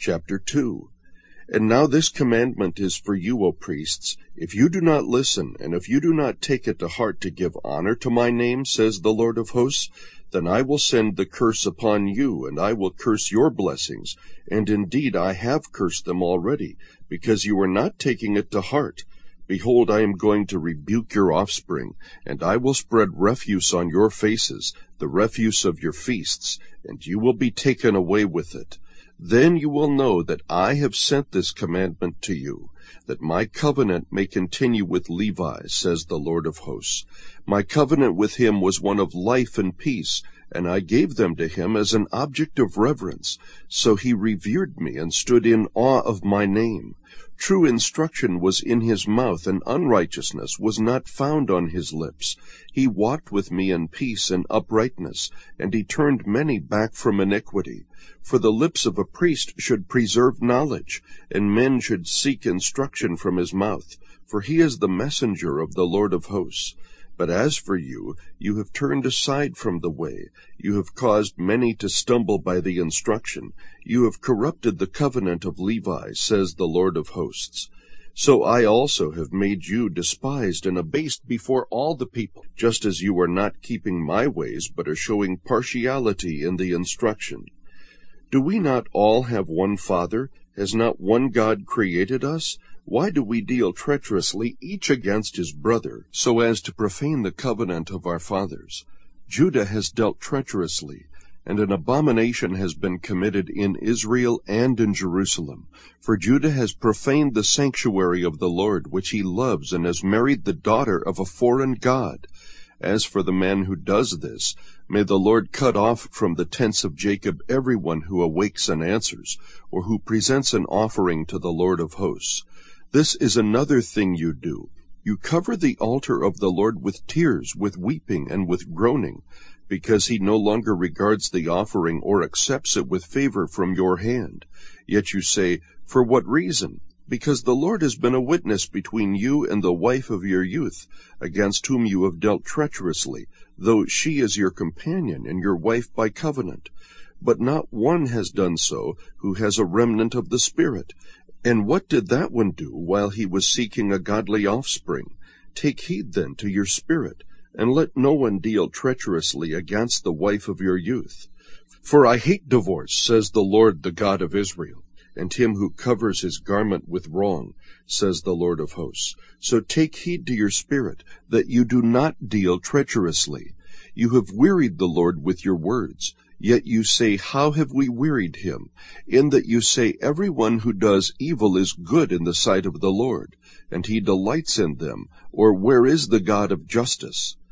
Chapter 2. And now this commandment is for you, O priests, if you do not listen, and if you do not take it to heart to give honor to my name, says the Lord of hosts, then I will send the curse upon you, and I will curse your blessings. And indeed I have cursed them already, because you are not taking it to heart. Behold, I am going to rebuke your offspring, and I will spread refuse on your faces, the refuse of your feasts, and you will be taken away with it. Then you will know that I have sent this commandment to you, that my covenant may continue with Levi, says the Lord of hosts. My covenant with him was one of life and peace, and I gave them to him as an object of reverence. So he revered me and stood in awe of my name. True instruction was in his mouth, and unrighteousness was not found on his lips. He walked with me in peace and uprightness, and he turned many back from iniquity. For the lips of a priest should preserve knowledge, and men should seek instruction from his mouth, for he is the messenger of the Lord of hosts. But as for you, you have turned aside from the way. You have caused many to stumble by the instruction. You have corrupted the covenant of Levi, says the Lord of hosts. So I also have made you despised and abased before all the people, just as you are not keeping my ways, but are showing partiality in the instruction. Do we not all have one Father? Has not one God created us? Why do we deal treacherously each against his brother, so as to profane the covenant of our fathers? Judah has dealt treacherously, and an abomination has been committed in Israel and in Jerusalem. For Judah has profaned the sanctuary of the Lord, which he loves, and has married the daughter of a foreign god. As for the man who does this, may the Lord cut off from the tents of Jacob everyone who awakes and answers, or who presents an offering to the Lord of hosts. This is another thing you do. You cover the altar of the Lord with tears, with weeping, and with groaning, because he no longer regards the offering or accepts it with favor from your hand. Yet you say, for what reason? Because the Lord has been a witness between you and the wife of your youth, against whom you have dealt treacherously, though she is your companion and your wife by covenant. But not one has done so who has a remnant of the Spirit. And what did that one do while he was seeking a godly offspring? Take heed then to your spirit, and let no one deal treacherously against the wife of your youth. For I hate divorce, says the Lord, the God of Israel, and him who covers his garment with wrong, says the Lord of hosts. So take heed to your spirit, that you do not deal treacherously. You have wearied the Lord with your words. Yet you say, how have we wearied him? In that you say, everyone who does evil is good in the sight of the Lord, and he delights in them. Or where is the God of justice?